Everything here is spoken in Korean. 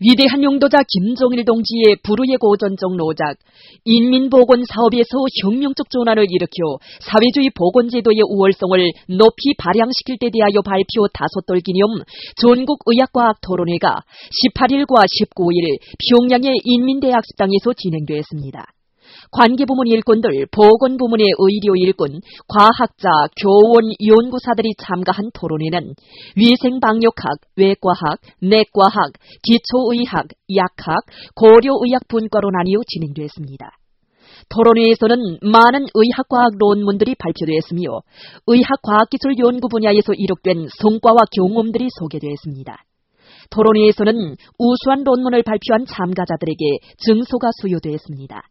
위대한 용도자 김종일 동지의 불후의 고전적 노작, 인민보건 사업에서 혁명적 전환을 일으켜 사회주의 보건제도의 우월성을 높이 발扬시킬 때 대하여 발표 5돌 기념 전국의학과학 토론회가 18일과 19일 평양의 인민대학습당에서 진행되었습니다. 관계부문 일꾼들, 보건부문의 의료 일꾼, 과학자, 교원, 연구사들이 참가한 토론회는 위생방역학, 외과학, 내과학, 기초의학, 약학, 고려의학 분과로 나뉘어 진행되었습니다. 토론회에서는 많은 의학과학 논문들이 발표되었으며 의학과학기술 연구 분야에서 이룩된 성과와 경험들이 소개되었습니다. 토론회에서는 우수한 논문을 발표한 참가자들에게 증서가 수여되었습니다.